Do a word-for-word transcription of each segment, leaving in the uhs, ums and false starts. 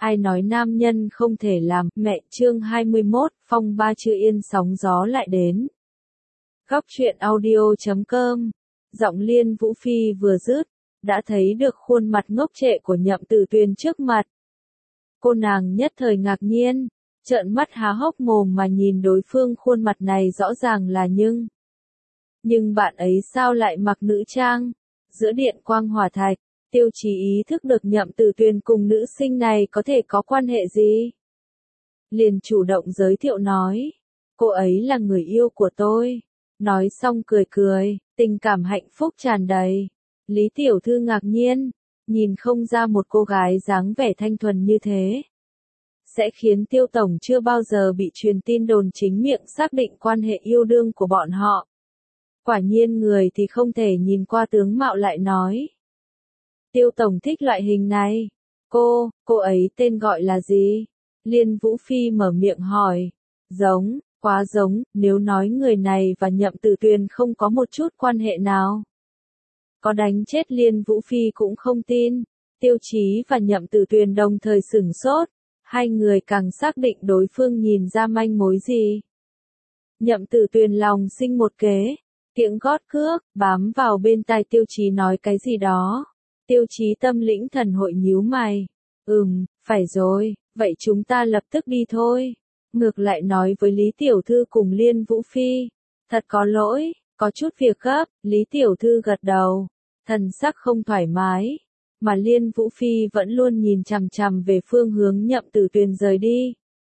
Ai nói nam nhân không thể làm, mẹ, chương hai mươi mốt, phong ba chưa yên sóng gió lại đến. Góc truyện audio chấm com, giọng Liên Vũ Phi vừa dứt, đã thấy được khuôn mặt ngốc trệ của Nhậm Tử Tuyền trước mặt. Cô nàng nhất thời ngạc nhiên, trợn mắt há hốc mồm mà nhìn đối phương, khuôn mặt này rõ ràng là nhưng. Nhưng bạn ấy sao lại mặc nữ trang? Giữa điện quang hỏa thạch, Tiêu Chí ý thức được Nhậm Tử Tuyền cùng nữ sinh này có thể có quan hệ gì. Liền chủ động giới thiệu nói, cô ấy là người yêu của tôi. Nói xong cười cười, tình cảm hạnh phúc tràn đầy. Lý tiểu thư ngạc nhiên, nhìn không ra một cô gái dáng vẻ thanh thuần như thế sẽ khiến Tiêu tổng chưa bao giờ bị truyền tin đồn chính miệng xác định quan hệ yêu đương của bọn họ. Quả nhiên người thì không thể nhìn qua tướng mạo lại nói. Tiêu tổng thích loại hình này. Cô, cô ấy tên gọi là gì? Liên Vũ Phi mở miệng hỏi. Giống, quá giống, nếu nói người này và Nhậm Tử Tuyền không có một chút quan hệ nào. Có đánh chết Liên Vũ Phi cũng không tin. Tiêu Chí và Nhậm Tử Tuyền đồng thời sửng sốt. Hai người càng xác định đối phương nhìn ra manh mối gì. Nhậm Tử Tuyền lòng sinh một kế. Tiếng gót cước, bám vào bên tai Tiêu Chí nói cái gì đó. Tiêu Chí tâm lĩnh thần hội nhíu mày. Ừm, phải rồi, vậy chúng ta lập tức đi thôi. Ngược lại nói với Lý Tiểu Thư cùng Liên Vũ Phi. Thật có lỗi, có chút việc gấp, Lý Tiểu Thư gật đầu. Thần sắc không thoải mái. Mà Liên Vũ Phi vẫn luôn nhìn chằm chằm về phương hướng Nhậm Tử Tuyền rời đi.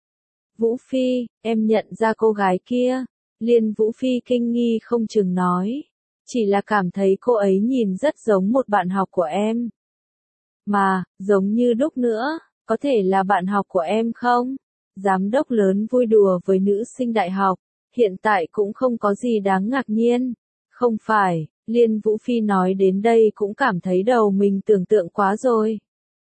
Vũ Phi, em nhận ra cô gái kia. Liên Vũ Phi kinh nghi không chừng nói. Chỉ là cảm thấy cô ấy nhìn rất giống một bạn học của em. Mà, giống như đúc nữa, có thể là bạn học của em không? Giám đốc lớn vui đùa với nữ sinh đại học, hiện tại cũng không có gì đáng ngạc nhiên. Không phải, Liên Vũ Phi nói đến đây cũng cảm thấy đầu mình tưởng tượng quá rồi.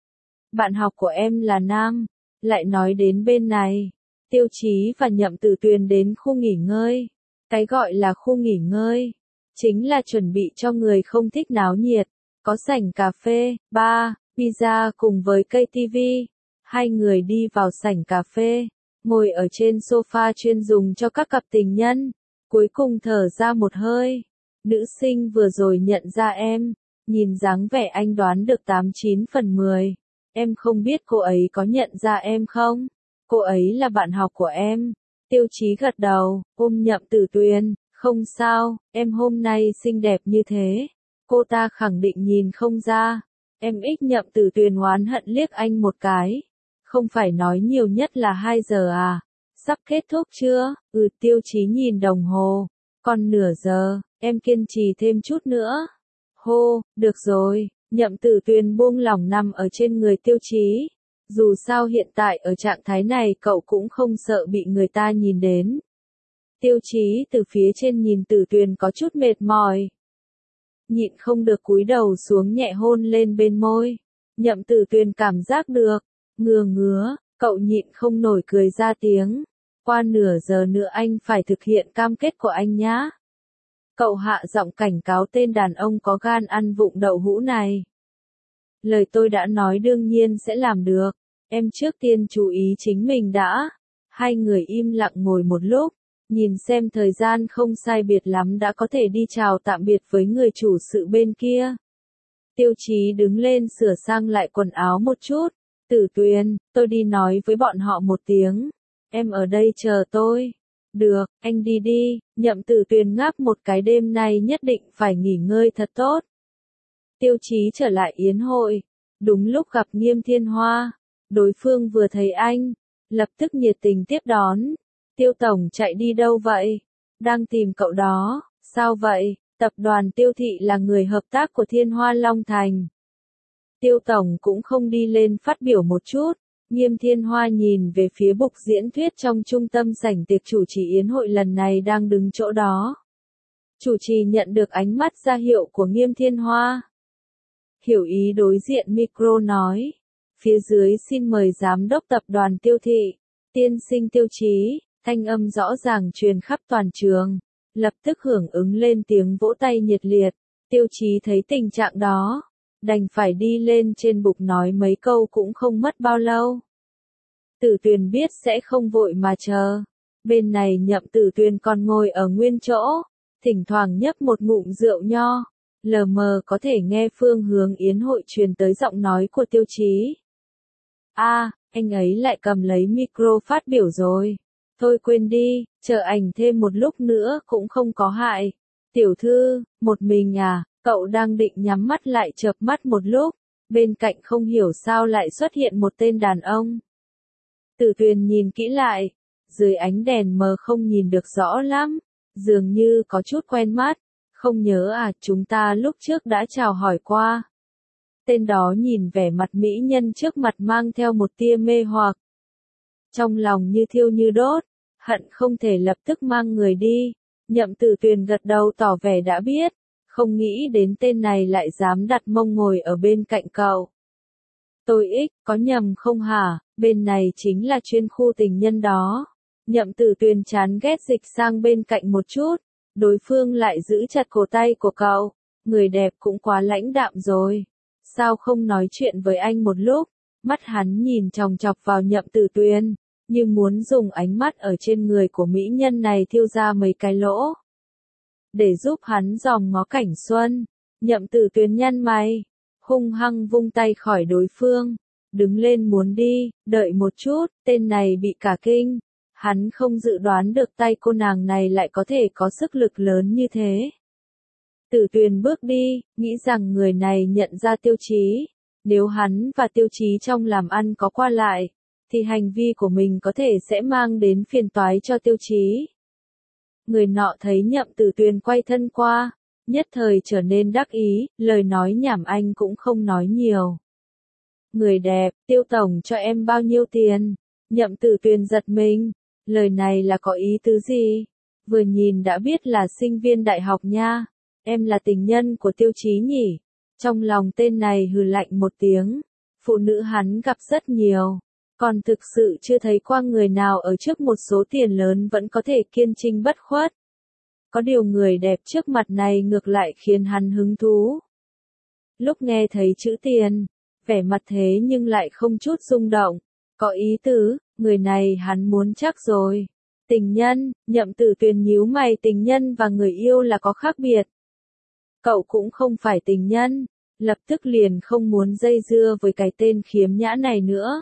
Bạn học của em là nam, lại nói đến bên này. Tiêu Chí và Nhậm Tử Tuyền đến khu nghỉ ngơi. Cái gọi là khu nghỉ ngơi chính là chuẩn bị cho người không thích náo nhiệt, có sảnh cà phê, bar, pizza cùng với cây tivi. Hai người đi vào sảnh cà phê, ngồi ở trên sofa chuyên dùng cho các cặp tình nhân, cuối cùng thở ra một hơi. Nữ sinh vừa rồi nhận ra em, nhìn dáng vẻ anh đoán được tám chín phần mười. Em không biết cô ấy có nhận ra em không? Cô ấy là bạn học của em. Tiêu Chí gật đầu, ôm Nhậm Tử Tuyền. Không sao, em hôm nay xinh đẹp như thế. Cô ta khẳng định nhìn không ra. Em ích Nhậm Tử Tuyền oán hận liếc anh một cái. Không phải nói nhiều nhất là hai giờ à? Sắp kết thúc chưa? Ừ, Tiêu Chí nhìn đồng hồ. Còn nửa giờ, em kiên trì thêm chút nữa. Hô, được rồi. Nhậm Tử Tuyền buông lỏng nằm ở trên người Tiêu Chí. Dù sao hiện tại ở trạng thái này cậu cũng không sợ bị người ta nhìn đến. Tiêu Chí từ phía trên nhìn Tử Tuyền có chút mệt mỏi. Nhịn không được cúi đầu xuống nhẹ hôn lên bên môi. Nhậm Tử Tuyền cảm giác được. Ngừa ngứa, cậu nhịn không nổi cười ra tiếng. Qua nửa giờ nữa anh phải thực hiện cam kết của anh nhá. Cậu hạ giọng cảnh cáo tên đàn ông có gan ăn vụng đậu hũ này. Lời tôi đã nói đương nhiên sẽ làm được. Em trước tiên chú ý chính mình đã. Hai người im lặng ngồi một lúc. Nhìn xem thời gian không sai biệt lắm đã có thể đi chào tạm biệt với người chủ sự bên kia. Tiêu Chí đứng lên sửa sang lại quần áo một chút. Tử Tuyền, tôi đi nói với bọn họ một tiếng. Em ở đây chờ tôi. Được, anh đi đi. Nhậm Tử Tuyền ngáp một cái, đêm nay nhất định phải nghỉ ngơi thật tốt. Tiêu Chí trở lại yến hội. Đúng lúc gặp Nghiêm Thiên Hoa. Đối phương vừa thấy anh, lập tức nhiệt tình tiếp đón. Tiêu tổng chạy đi đâu vậy? Đang tìm cậu đó. Sao vậy? Tập đoàn Tiêu Thị là người hợp tác của Thiên Hoa Long Thành. Tiêu tổng cũng không đi lên phát biểu một chút. Nghiêm Thiên Hoa nhìn về phía bục diễn thuyết trong trung tâm sảnh tiệc chủ trì yến hội lần này đang đứng chỗ đó. Chủ trì nhận được ánh mắt ra hiệu của Nghiêm Thiên Hoa. Hiểu ý đối diện micro nói. Phía dưới xin mời giám đốc tập đoàn Tiêu Thị. Tiên sinh Tiêu Chí. Thanh âm rõ ràng truyền khắp toàn trường. Lập tức hưởng ứng lên tiếng vỗ tay nhiệt liệt. Tiêu Chí thấy tình trạng đó. Đành phải đi lên trên bục nói mấy câu cũng không mất bao lâu. Tử Tuyền biết sẽ không vội mà chờ. Bên này Nhậm Tử Tuyền còn ngồi ở nguyên chỗ, thỉnh thoảng nhấp một ngụm rượu nho, lờ mờ có thể nghe phương hướng yến hội truyền tới giọng nói của Tiêu Chí. A, anh ấy lại cầm lấy micro phát biểu rồi. Thôi quên đi, chờ ảnh thêm một lúc nữa cũng không có hại. Tiểu thư, một mình à, cậu đang định nhắm mắt lại chợp mắt một lúc, bên cạnh không hiểu sao lại xuất hiện một tên đàn ông. Tử Tuyền nhìn kỹ lại, dưới ánh đèn mờ không nhìn được rõ lắm, dường như có chút quen mắt, không nhớ à, chúng ta lúc trước đã chào hỏi qua. Tên đó nhìn vẻ mặt mỹ nhân trước mặt mang theo một tia mê hoặc. Trong lòng như thiêu như đốt, hận không thể lập tức mang người đi. Nhậm Tử Tuyền gật đầu tỏ vẻ đã biết, không nghĩ đến tên này lại dám đặt mông ngồi ở bên cạnh cậu. Tôi ích, có nhầm không hả, bên này chính là chuyên khu tình nhân đó. Nhậm Tử Tuyền chán ghét dịch sang bên cạnh một chút, đối phương lại giữ chặt cổ tay của cậu, người đẹp cũng quá lãnh đạm rồi. Sao không nói chuyện với anh một lúc, mắt hắn nhìn chòng chọc vào Nhậm Tử Tuyền, như muốn dùng ánh mắt ở trên người của mỹ nhân này thiêu ra mấy cái lỗ. Để giúp hắn dòm ngó cảnh xuân, Nhậm Tử Tuyền nhăn mày, hung hăng vung tay khỏi đối phương, đứng lên muốn đi, đợi một chút, tên này bị cả kinh, hắn không dự đoán được tay cô nàng này lại có thể có sức lực lớn như thế. Tử Tuyền bước đi, nghĩ rằng người này nhận ra Tiêu Chí, nếu hắn và Tiêu Chí trong làm ăn có qua lại, thì hành vi của mình có thể sẽ mang đến phiền toái cho Tiêu Chí. Người nọ thấy Nhậm Tử Tuyền quay thân qua, nhất thời trở nên đắc ý, lời nói nhảm anh cũng không nói nhiều. Người đẹp, Tiêu tổng cho em bao nhiêu tiền? Nhậm Tử Tuyền giật mình, lời này là có ý tứ gì? Vừa nhìn đã biết là sinh viên đại học nha, em là tình nhân của Tiêu Chí nhỉ? Trong lòng tên này hừ lạnh một tiếng, phụ nữ hắn gặp rất nhiều, còn thực sự chưa thấy qua người nào ở trước một số tiền lớn vẫn có thể kiên trinh bất khuất. Có điều người đẹp trước mặt này ngược lại khiến hắn hứng thú. Lúc nghe thấy chữ tiền, vẻ mặt thế nhưng lại không chút rung động, có ý tứ, người này hắn muốn chắc rồi. Tình nhân, Nhậm Tử Tuyền nhíu mày, tình nhân và người yêu là có khác biệt. Cậu cũng không phải tình nhân, lập tức liền không muốn dây dưa với cái tên khiếm nhã này nữa.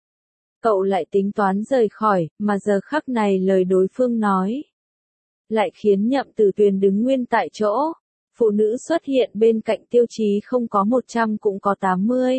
Cậu lại tính toán rời khỏi, mà giờ khắc này lời đối phương nói lại khiến Nhậm Tử Tuyền đứng nguyên tại chỗ. Phụ nữ xuất hiện bên cạnh Tiêu Chí không có một trăm cũng có tám mươi.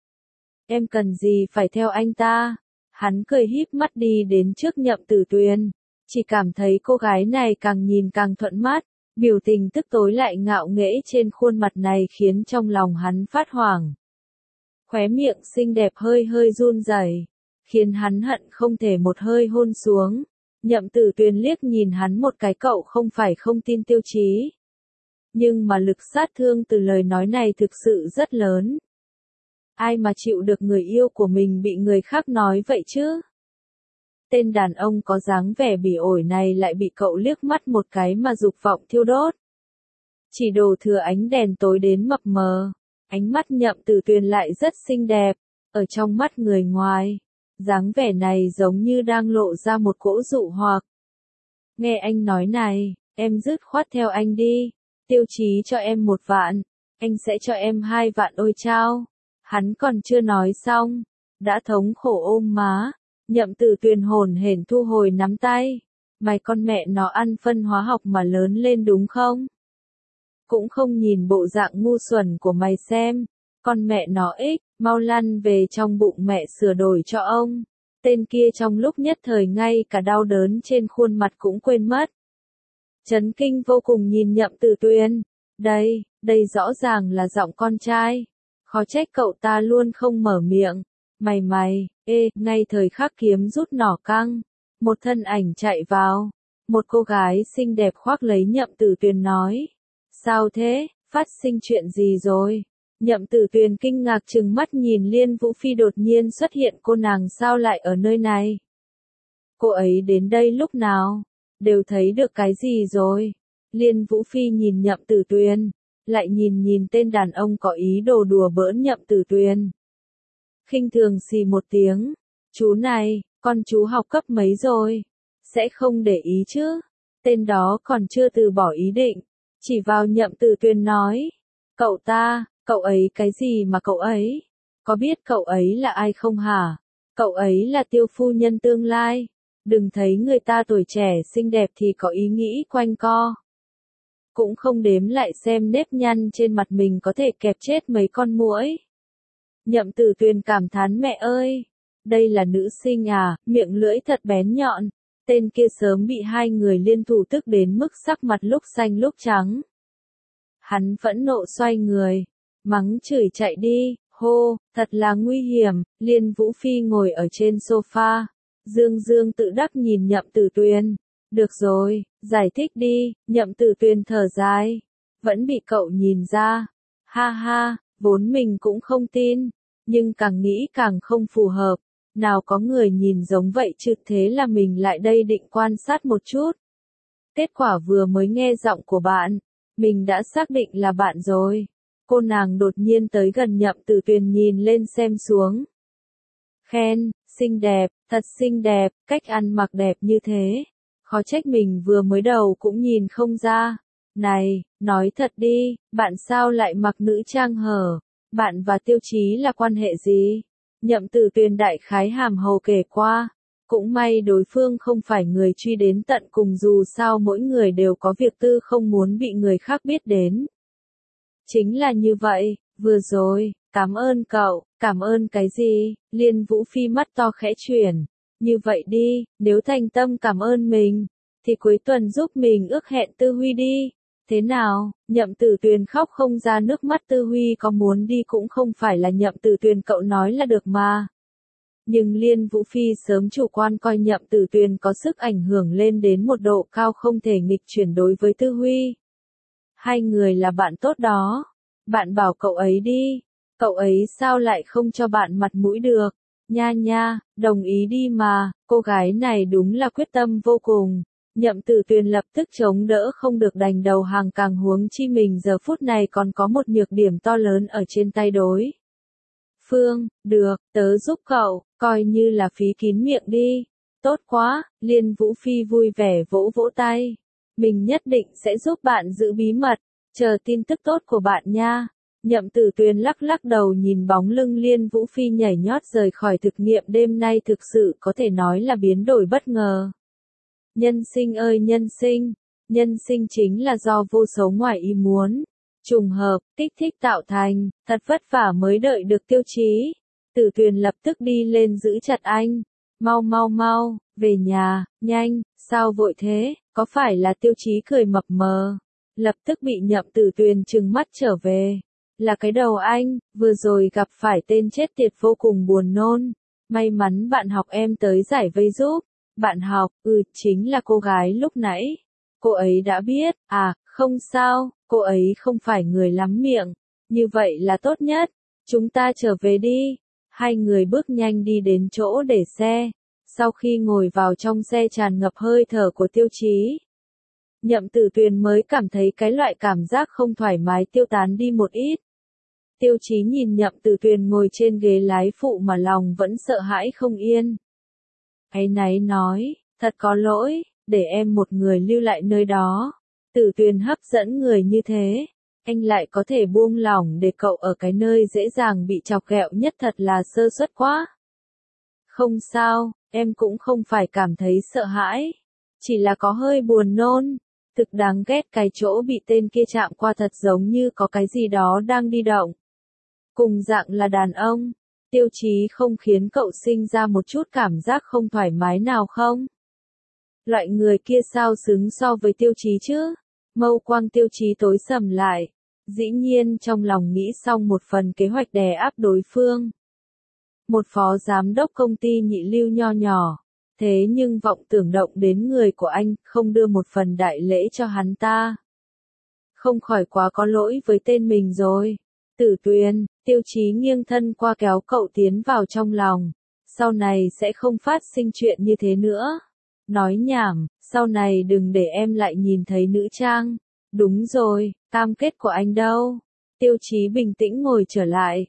Em cần gì phải theo anh ta? Hắn cười híp mắt đi đến trước Nhậm Tử Tuyền, chỉ cảm thấy cô gái này càng nhìn càng thuận mắt, biểu tình tức tối lại ngạo nghễ trên khuôn mặt này khiến trong lòng hắn phát hoảng. Khóe miệng xinh đẹp hơi hơi run rẩy, khiến hắn hận không thể một hơi hôn xuống. Nhậm Tử Tuyền liếc nhìn hắn một cái, cậu không phải không tin Tiêu Chí, nhưng mà lực sát thương từ lời nói này thực sự rất lớn. Ai mà chịu được người yêu của mình bị người khác nói vậy chứ? Tên đàn ông có dáng vẻ bỉ ổi này lại bị cậu liếc mắt một cái mà dục vọng thiêu đốt. Chỉ đổ thừa ánh đèn tối đến mập mờ, ánh mắt Nhậm Tử Tuyền lại rất xinh đẹp, ở trong mắt người ngoài, dáng vẻ này giống như đang lộ ra một cỗ dụ hoặc. Nghe anh nói này, em dứt khoát theo anh đi, Tiêu Chí cho em một vạn, anh sẽ cho em hai vạn ôi chao. Hắn còn chưa nói xong, đã thống khổ ôm má, Nhậm Tử Tuyền hồn hển thu hồi nắm tay. Mày con mẹ nó ăn phân hóa học mà lớn lên đúng không? Cũng không nhìn bộ dạng ngu xuẩn của mày xem, con mẹ nó ích, mau lăn về trong bụng mẹ sửa đổi cho ông. Tên kia trong lúc nhất thời ngay cả đau đớn trên khuôn mặt cũng quên mất. Chấn kinh vô cùng nhìn Nhậm Tử Tuyền, đây, đây rõ ràng là giọng con trai. Khó trách cậu ta luôn không mở miệng. Mày mày, ê, ngay thời khắc kiếm rút nỏ căng, một thân ảnh chạy vào. Một cô gái xinh đẹp khoác lấy Nhậm Tử Tuyền nói. Sao thế, phát sinh chuyện gì rồi? Nhậm Tử Tuyền kinh ngạc trừng mắt nhìn Liên Vũ Phi đột nhiên xuất hiện, cô nàng sao lại ở nơi này? Cô ấy đến đây lúc nào? Đều thấy được cái gì rồi? Liên Vũ Phi nhìn Nhậm Tử Tuyền, lại nhìn nhìn tên đàn ông có ý đồ đùa bỡn Nhậm Tử Tuyền. Khinh thường xì một tiếng, Chú này, con chú học cấp mấy rồi? Sẽ không để ý chứ? Tên đó còn chưa từ bỏ ý định. Chỉ vào Nhậm Tử Tuyền nói. Cậu ta, cậu ấy cái gì mà cậu ấy? Có biết cậu ấy là ai không hả? Cậu ấy là Tiêu phu nhân tương lai. Đừng thấy người ta tuổi trẻ xinh đẹp thì có ý nghĩ quanh co. Cũng không đếm lại xem nếp nhăn trên mặt mình có thể kẹp chết mấy con muỗi. Nhậm Tử Tuyền cảm thán mẹ ơi, đây là nữ sinh à, miệng lưỡi thật bén nhọn. Tên kia sớm bị hai người liên thủ tức đến mức sắc mặt lúc xanh lúc trắng. Hắn phẫn nộ xoay người, mắng chửi chạy đi, hô, thật là nguy hiểm. Liên Vũ Phi ngồi ở trên sofa, dương dương tự đắc nhìn Nhậm Tử Tuyền. Được rồi, giải thích đi. Nhậm Tử Tuyền thở dài. Vẫn bị cậu nhìn ra. Ha ha, vốn mình cũng không tin. Nhưng càng nghĩ càng không phù hợp. Nào có người nhìn giống vậy chứ, thế là mình lại đây định quan sát một chút. Kết quả vừa mới nghe giọng của bạn, mình đã xác định là bạn rồi. Cô nàng đột nhiên tới gần Nhậm Tử Tuyền nhìn lên xem xuống. Khen, xinh đẹp, thật xinh đẹp, cách ăn mặc đẹp như thế. Khó trách mình vừa mới đầu cũng nhìn không ra. Này, nói thật đi, bạn sao lại mặc nữ trang hở? Bạn và Tiêu Chí là quan hệ gì? Nhậm Tử Tuyền đại khái hàm hồ kể qua. Cũng may đối phương không phải người truy đến tận cùng, dù sao mỗi người đều có việc tư không muốn bị người khác biết đến. Chính là như vậy, vừa rồi, cảm ơn cậu, cảm ơn cái gì? Liên Vũ Phi mắt to khẽ chuyển. Như vậy đi, nếu thành tâm cảm ơn mình, thì cuối tuần giúp mình ước hẹn Tư Huy đi. Thế nào? Nhậm Tử Tuyền khóc không ra nước mắt. Tư Huy có muốn đi cũng không phải là Nhậm Tử Tuyền cậu nói là được mà. Nhưng Liên Vũ Phi sớm chủ quan coi Nhậm Tử Tuyền có sức ảnh hưởng lên đến một độ cao không thể nghịch chuyển đối với Tư Huy. Hai người là bạn tốt đó. Bạn bảo cậu ấy đi. Cậu ấy sao lại không cho bạn mặt mũi được? Nha nha, đồng ý đi mà. Cô gái này đúng là quyết tâm vô cùng. Nhậm Tử Tuyền lập tức chống đỡ không được đành đầu hàng, càng huống chi mình giờ phút này còn có một nhược điểm to lớn ở trên tay đối phương. Được, tớ giúp cậu, coi như là phí kín miệng đi. Tốt quá, Liên Vũ Phi vui vẻ vỗ vỗ tay. Mình nhất định sẽ giúp bạn giữ bí mật, chờ tin tức tốt của bạn nha. Nhậm Tử Tuyền lắc lắc đầu nhìn bóng lưng Liên Vũ Phi nhảy nhót rời khỏi thực nghiệm đêm nay, thực sự có thể nói là biến đổi bất ngờ. Nhân sinh ơi nhân sinh, nhân sinh chính là do vô số ngoài ý muốn, trùng hợp, kích thích tạo thành, thật vất vả mới đợi được Tiêu Chí. Tử Tuyền lập tức đi lên giữ chặt anh, mau mau mau, về nhà, nhanh, sao vội thế, có phải là Tiêu Chí cười mập mờ, lập tức bị Nhậm Tử Tuyền trừng mắt trở về. Là cái đầu anh, vừa rồi gặp phải tên chết tiệt vô cùng buồn nôn, may mắn bạn học em tới giải vây giúp. Bạn học, ừ, chính là cô gái lúc nãy. Cô ấy đã biết, à, không sao, cô ấy không phải người lắm miệng. Như vậy là tốt nhất. Chúng ta trở về đi. Hai người bước nhanh đi đến chỗ để xe. Sau khi ngồi vào trong xe tràn ngập hơi thở của Tiêu Chí, Nhậm Tử Tuyền mới cảm thấy cái loại cảm giác không thoải mái tiêu tán đi một ít. Tiêu Chí nhìn Nhậm Tử Tuyền ngồi trên ghế lái phụ mà lòng vẫn sợ hãi không yên. Áy náy nói, thật có lỗi, để em một người lưu lại nơi đó. Tử Tuyền hấp dẫn người như thế, anh lại có thể buông lỏng để cậu ở cái nơi dễ dàng bị chọc ghẹo nhất, thật là sơ suất quá. Không sao, em cũng không phải cảm thấy sợ hãi, chỉ là có hơi buồn nôn. Thực đáng ghét cái chỗ bị tên kia chạm qua, thật giống như có cái gì đó đang đi động. Cùng dạng là đàn ông. Tiêu Chí không khiến cậu sinh ra một chút cảm giác không thoải mái nào không? Loại người kia sao xứng so với Tiêu Chí chứ? Mâu quang Tiêu Chí tối sầm lại. Dĩ nhiên trong lòng nghĩ xong một phần kế hoạch đè áp đối phương. Một phó giám đốc công ty nhị lưu nho nhỏ. Thế nhưng vọng tưởng động đến người của anh, không đưa một phần đại lễ cho hắn ta. Không khỏi quá có lỗi với tên mình rồi. Tử Tuyền, Tiêu Chí nghiêng thân qua kéo cậu tiến vào trong lòng. Sau này sẽ không phát sinh chuyện như thế nữa. Nói nhảm, sau này đừng để em lại nhìn thấy nữ trang. Đúng rồi, cam kết của anh đâu? Tiêu Chí bình tĩnh ngồi trở lại.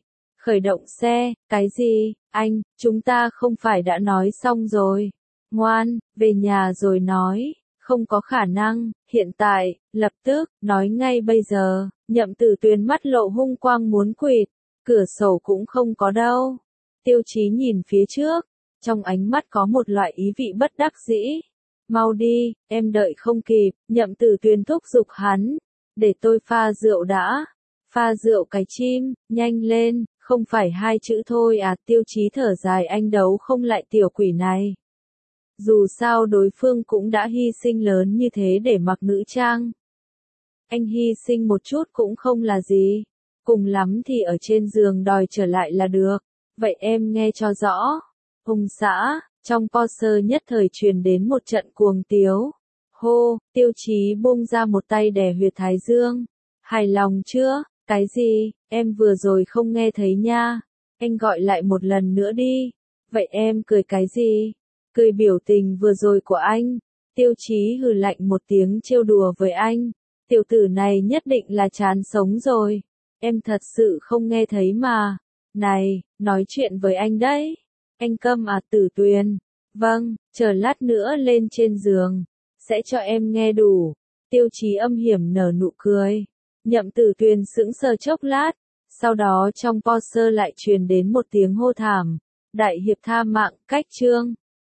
Khởi động xe, cái gì, anh, chúng ta không phải đã nói xong rồi. Ngoan, về nhà rồi nói, không có khả năng, hiện tại, lập tức, nói ngay bây giờ, Nhậm Tử Tuyền mắt lộ hung quang muốn quỵt, cửa sổ cũng không có đâu. Tiêu Chí nhìn phía trước, trong ánh mắt có một loại ý vị bất đắc dĩ. Mau đi, em đợi không kịp, Nhậm Tử Tuyền thúc giục hắn, để tôi pha rượu đã. Pha rượu cái chim, nhanh lên, không phải hai chữ thôi à, Tiêu Chí thở dài, anh đấu không lại tiểu quỷ này. Dù sao đối phương cũng đã hy sinh lớn như thế để mặc nữ trang. Anh hy sinh một chút cũng không là gì, cùng lắm thì ở trên giường đòi trở lại là được. Vậy em nghe cho rõ. Hùng xã, trong Porsche nhất thời truyền đến một trận cuồng tiếu. Hô, Tiêu Chí buông ra một tay đè huyệt thái dương. Hài lòng chưa? Cái gì, em vừa rồi không nghe thấy nha. Anh gọi lại một lần nữa đi. Vậy em cười cái gì? Cười biểu tình vừa rồi của anh. Tiêu Chí hừ lạnh một tiếng trêu đùa với anh. Tiểu tử này nhất định là chán sống rồi. Em thật sự không nghe thấy mà. Này, nói chuyện với anh đấy. Anh câm à, Tử Tuyền? Vâng, chờ lát nữa lên trên giường. Sẽ cho em nghe đủ. Tiêu Chí âm hiểm nở nụ cười. Nhậm Tử Tuyền sững sờ chốc lát. Sau đó trong Porsche lại truyền đến một tiếng hô thảm. Đại hiệp tha mạng, cách chương.